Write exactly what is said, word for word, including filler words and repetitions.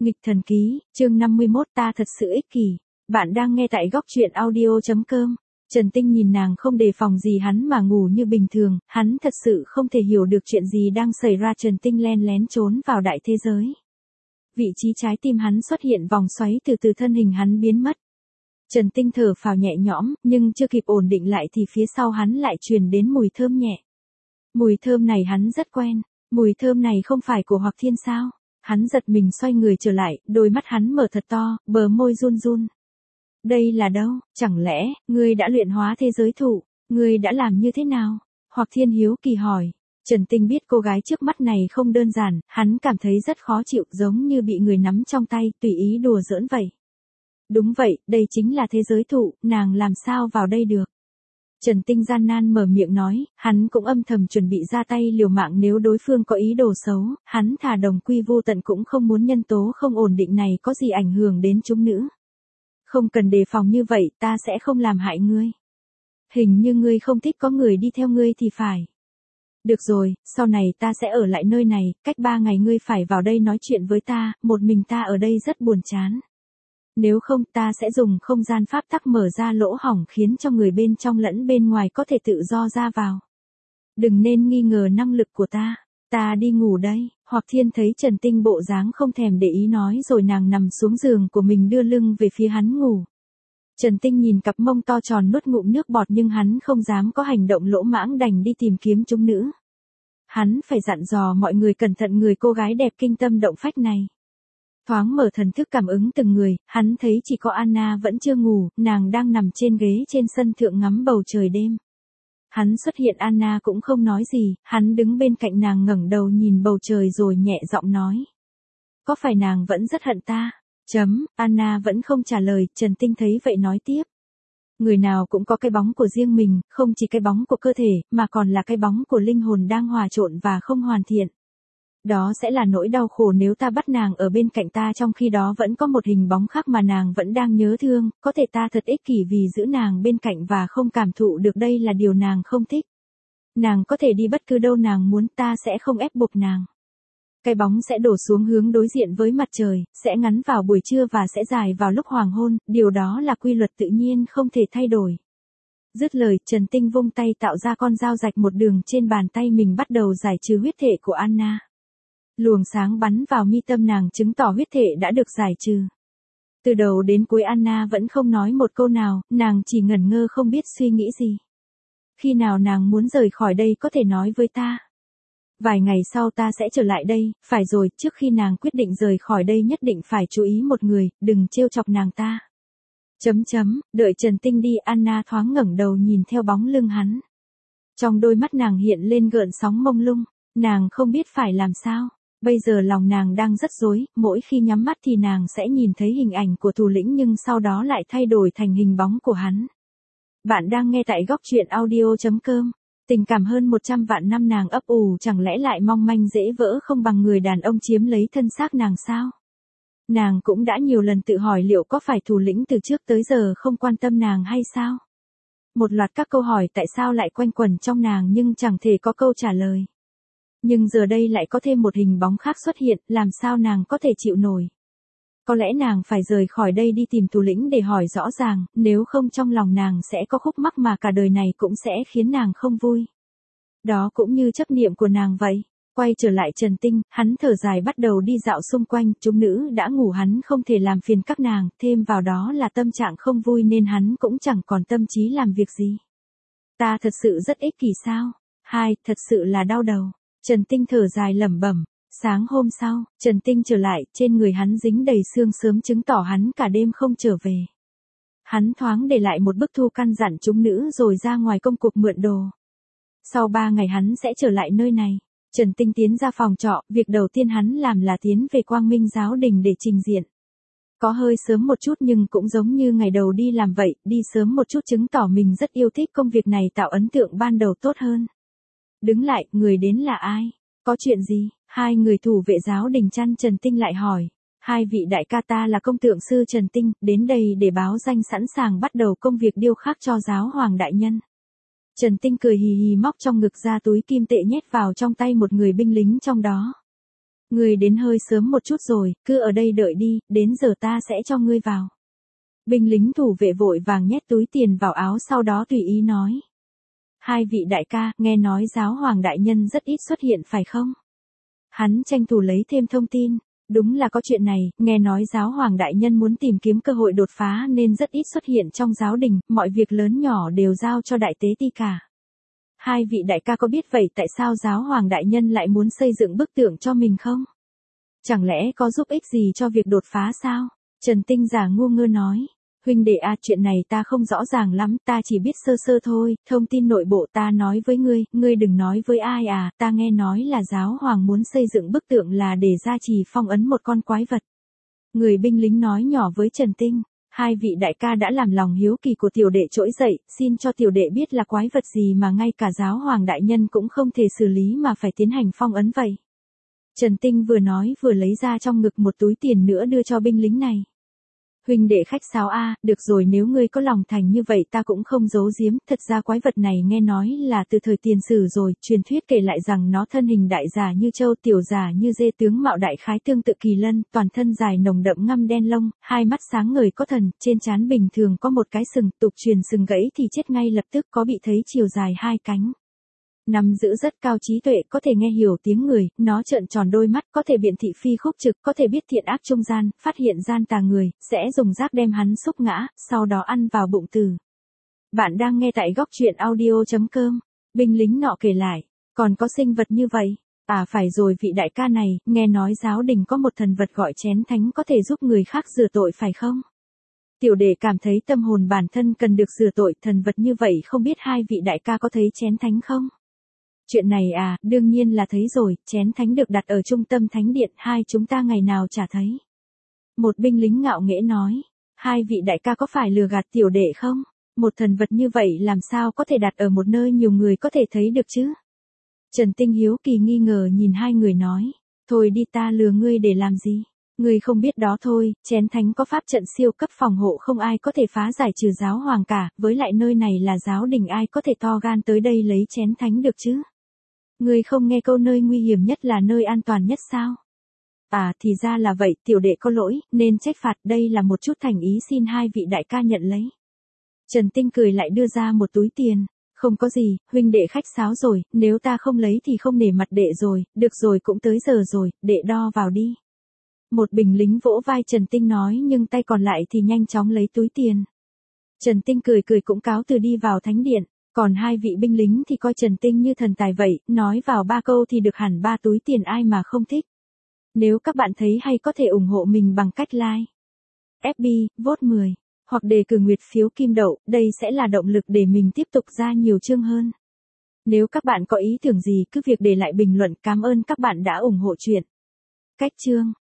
Nghịch thần ký, chương năm mươi mốt ta thật sự ích kỷ. Bạn đang nghe tại góc truyện audio.com. Trần Tinh nhìn nàng không đề phòng gì hắn mà ngủ như bình thường, hắn thật sự không thể hiểu được chuyện gì đang xảy ra. Trần Tinh len lén trốn vào đại thế giới. Vị trí trái tim hắn xuất hiện vòng xoáy, từ từ thân hình hắn biến mất. Trần Tinh thở phào nhẹ nhõm, nhưng chưa kịp ổn định lại thì phía sau hắn lại truyền đến mùi thơm nhẹ. Mùi thơm này hắn rất quen, mùi thơm này không phải của Hoặc Thiên sao? Hắn giật mình xoay người trở lại, đôi mắt hắn mở thật to, bờ môi run run. Đây là đâu? Chẳng lẽ, ngươi đã luyện hóa thế giới thụ? Ngươi đã làm như thế nào? Hoặc Thiên hiếu kỳ hỏi. Trần Tinh biết cô gái trước mắt này không đơn giản, hắn cảm thấy rất khó chịu, giống như bị người nắm trong tay, tùy ý đùa giỡn vậy. Đúng vậy, đây chính là thế giới thụ, nàng làm sao vào đây được? Trần Tinh gian nan mở miệng nói, hắn cũng âm thầm chuẩn bị ra tay liều mạng nếu đối phương có ý đồ xấu, hắn thà đồng quy vô tận cũng không muốn nhân tố không ổn định này có gì ảnh hưởng đến chúng nữ. Không cần đề phòng như vậy, ta sẽ không làm hại ngươi. Hình như ngươi không thích có người đi theo ngươi thì phải. Được rồi, sau này ta sẽ ở lại nơi này, cách ba ngày ngươi phải vào đây nói chuyện với ta, một mình ta ở đây rất buồn chán. Nếu không ta sẽ dùng không gian pháp tắc mở ra lỗ hổng khiến cho người bên trong lẫn bên ngoài có thể tự do ra vào. Đừng nên nghi ngờ năng lực của ta, ta đi ngủ đây. Hoặc Thiên thấy Trần Tinh bộ dáng không thèm để ý nói rồi nàng nằm xuống giường của mình đưa lưng về phía hắn ngủ. Trần Tinh nhìn cặp mông to tròn nuốt ngụm nước bọt nhưng hắn không dám có hành động lỗ mãng, đành đi tìm kiếm chúng nữ. Hắn phải dặn dò mọi người cẩn thận người cô gái đẹp kinh tâm động phách này. Thoáng mở thần thức cảm ứng từng người, hắn thấy chỉ có Anna vẫn chưa ngủ, nàng đang nằm trên ghế trên sân thượng ngắm bầu trời đêm. Hắn xuất hiện, Anna cũng không nói gì, hắn đứng bên cạnh nàng ngẩng đầu nhìn bầu trời rồi nhẹ giọng nói. Có phải nàng vẫn rất hận ta? Chấm, Anna vẫn không trả lời, Trần Tinh thấy vậy nói tiếp. Người nào cũng có cái bóng của riêng mình, không chỉ cái bóng của cơ thể, mà còn là cái bóng của linh hồn đang hòa trộn và không hoàn thiện. Đó sẽ là nỗi đau khổ nếu ta bắt nàng ở bên cạnh ta trong khi đó vẫn có một hình bóng khác mà nàng vẫn đang nhớ thương, có thể ta thật ích kỷ vì giữ nàng bên cạnh và không cảm thụ được đây là điều nàng không thích. Nàng có thể đi bất cứ đâu nàng muốn, ta sẽ không ép buộc nàng. Cái bóng sẽ đổ xuống hướng đối diện với mặt trời, sẽ ngắn vào buổi trưa và sẽ dài vào lúc hoàng hôn, điều đó là quy luật tự nhiên không thể thay đổi. Dứt lời, Trần Tinh vung tay tạo ra con dao rạch một đường trên bàn tay mình, bắt đầu giải trừ huyết thể của Anna. Luồng sáng bắn vào mi tâm nàng chứng tỏ huyết thể đã được giải trừ. Từ đầu đến cuối Anna vẫn không nói một câu nào, nàng chỉ ngẩn ngơ không biết suy nghĩ gì. Khi nào nàng muốn rời khỏi đây có thể nói với ta. Vài ngày sau ta sẽ trở lại đây, phải rồi, trước khi nàng quyết định rời khỏi đây nhất định phải chú ý một người, đừng trêu chọc nàng ta. Chấm chấm, đợi Trần Tinh đi, Anna thoáng ngẩng đầu nhìn theo bóng lưng hắn. Trong đôi mắt nàng hiện lên gợn sóng mông lung, nàng không biết phải làm sao. Bây giờ lòng nàng đang rất rối, mỗi khi nhắm mắt thì nàng sẽ nhìn thấy hình ảnh của thủ lĩnh nhưng sau đó lại thay đổi thành hình bóng của hắn. Bạn đang nghe tại góc truyện audio.com. Tình cảm hơn một trăm vạn năm nàng ấp ủ, chẳng lẽ lại mong manh dễ vỡ không bằng người đàn ông chiếm lấy thân xác nàng sao? Nàng cũng đã nhiều lần tự hỏi liệu có phải thủ lĩnh từ trước tới giờ không quan tâm nàng hay sao? Một loạt các câu hỏi tại sao lại quanh quẩn trong nàng nhưng chẳng thể có câu trả lời. Nhưng giờ đây lại có thêm một hình bóng khác xuất hiện, làm sao nàng có thể chịu nổi? Có lẽ nàng phải rời khỏi đây đi tìm thủ lĩnh để hỏi rõ ràng, nếu không trong lòng nàng sẽ có khúc mắc mà cả đời này cũng sẽ khiến nàng không vui. Đó cũng như chấp niệm của nàng vậy. Quay trở lại Trần Tinh, hắn thở dài bắt đầu đi dạo xung quanh, chúng nữ đã ngủ hắn không thể làm phiền các nàng, thêm vào đó là tâm trạng không vui nên hắn cũng chẳng còn tâm trí làm việc gì. Ta thật sự rất ích kỷ sao? Hai, thật sự là đau đầu. Trần Tinh thở dài lẩm bẩm. Sáng hôm sau, Trần Tinh trở lại, trên người hắn dính đầy sương sớm chứng tỏ hắn cả đêm không trở về. Hắn thoáng để lại một bức thư căn dặn chúng nữ rồi ra ngoài công cuộc mượn đồ. Sau ba ngày hắn sẽ trở lại nơi này. Trần Tinh tiến ra phòng trọ, việc đầu tiên hắn làm là tiến về Quang Minh Giáo Đình để trình diện. Có hơi sớm một chút nhưng cũng giống như ngày đầu đi làm vậy, đi sớm một chút chứng tỏ mình rất yêu thích công việc này, tạo ấn tượng ban đầu tốt hơn. Đứng lại, người đến là ai? Có chuyện gì? Hai người thủ vệ giáo đình chăn Trần Tinh lại hỏi. Hai vị đại ca, ta là công tượng sư Trần Tinh, đến đây để báo danh sẵn sàng bắt đầu công việc điêu khắc cho giáo hoàng đại nhân. Trần Tinh cười hì hì móc trong ngực ra túi kim tệ nhét vào trong tay một người binh lính trong đó. Ngươi đến hơi sớm một chút rồi, cứ ở đây đợi đi, đến giờ ta sẽ cho ngươi vào. Binh lính thủ vệ vội vàng nhét túi tiền vào áo sau đó tùy ý nói. Hai vị đại ca, nghe nói giáo hoàng đại nhân rất ít xuất hiện phải không? Hắn tranh thủ lấy thêm thông tin. Đúng là có chuyện này, nghe nói giáo hoàng đại nhân muốn tìm kiếm cơ hội đột phá nên rất ít xuất hiện trong giáo đình, mọi việc lớn nhỏ đều giao cho đại tế ti cả. Hai vị đại ca có biết vậy tại sao giáo hoàng đại nhân lại muốn xây dựng bức tượng cho mình không? Chẳng lẽ có giúp ích gì cho việc đột phá sao? Trần Tinh giả ngu ngơ nói. Huynh đệ à, chuyện này ta không rõ ràng lắm, ta chỉ biết sơ sơ thôi, thông tin nội bộ ta nói với ngươi, ngươi đừng nói với ai à, ta nghe nói là giáo hoàng muốn xây dựng bức tượng là để gia trì phong ấn một con quái vật. Người binh lính nói nhỏ với Trần Tinh, hai vị đại ca đã làm lòng hiếu kỳ của tiểu đệ trỗi dậy, xin cho tiểu đệ biết là quái vật gì mà ngay cả giáo hoàng đại nhân cũng không thể xử lý mà phải tiến hành phong ấn vậy. Trần Tinh vừa nói vừa lấy ra trong ngực một túi tiền nữa đưa cho binh lính này. Huynh đệ khách sáo a, được rồi nếu ngươi có lòng thành như vậy ta cũng không giấu giếm, thật ra quái vật này nghe nói là từ thời tiền sử rồi, truyền thuyết kể lại rằng nó thân hình đại giả như trâu, tiểu giả như dê, tướng mạo đại khái tương tự kỳ lân, toàn thân dài nồng đậm ngăm đen lông, hai mắt sáng ngời có thần, trên trán bình thường có một cái sừng, tục truyền sừng gãy thì chết ngay lập tức, có bị thấy chiều dài hai cánh. Nắm giữ rất cao trí tuệ, có thể nghe hiểu tiếng người, nó trợn tròn đôi mắt, có thể biện thị phi khúc trực, có thể biết thiện ác trung gian, phát hiện gian tà người, sẽ dùng rác đem hắn xúc ngã, sau đó ăn vào bụng tử. Bạn đang nghe tại góc truyện audio chấm com. Binh lính nọ kể lại, còn có sinh vật như vậy. À phải rồi vị đại ca này, nghe nói giáo đình có một thần vật gọi chén thánh có thể giúp người khác rửa tội phải không? Tiểu đệ cảm thấy tâm hồn bản thân cần được rửa tội, thần vật như vậy không biết hai vị đại ca có thấy chén thánh không? Chuyện này à, đương nhiên là thấy rồi, chén thánh được đặt ở trung tâm thánh điện, hai chúng ta ngày nào chả thấy. Một binh lính ngạo nghễ nói, hai vị đại ca có phải lừa gạt tiểu đệ không? Một thần vật như vậy làm sao có thể đặt ở một nơi nhiều người có thể thấy được chứ? Trần Tinh hiếu kỳ nghi ngờ nhìn hai người nói, thôi đi ta lừa ngươi để làm gì? Ngươi không biết đó thôi, chén thánh có pháp trận siêu cấp phòng hộ không ai có thể phá giải trừ giáo hoàng cả, với lại nơi này là giáo đình ai có thể to gan tới đây lấy chén thánh được chứ? Ngươi không nghe câu nơi nguy hiểm nhất là nơi an toàn nhất sao? À thì ra là vậy, tiểu đệ có lỗi, nên trách phạt, đây là một chút thành ý xin hai vị đại ca nhận lấy. Trần Tinh cười lại đưa ra một túi tiền, không có gì, huynh đệ khách sáo rồi, nếu ta không lấy thì không nể mặt đệ rồi, được rồi cũng tới giờ rồi, đệ đo vào đi. Một binh lính vỗ vai Trần Tinh nói nhưng tay còn lại thì nhanh chóng lấy túi tiền. Trần Tinh cười cười cũng cáo từ đi vào thánh điện. Còn hai vị binh lính thì coi Trần Tinh như thần tài vậy, nói vào ba câu thì được hẳn ba túi tiền ai mà không thích. Nếu các bạn thấy hay có thể ủng hộ mình bằng cách like, ép bê, vote mười, hoặc đề cử nguyệt phiếu kim đậu, đây sẽ là động lực để mình tiếp tục ra nhiều chương hơn. Nếu các bạn có ý tưởng gì cứ việc để lại bình luận, cảm ơn các bạn đã ủng hộ chuyện. Cách chương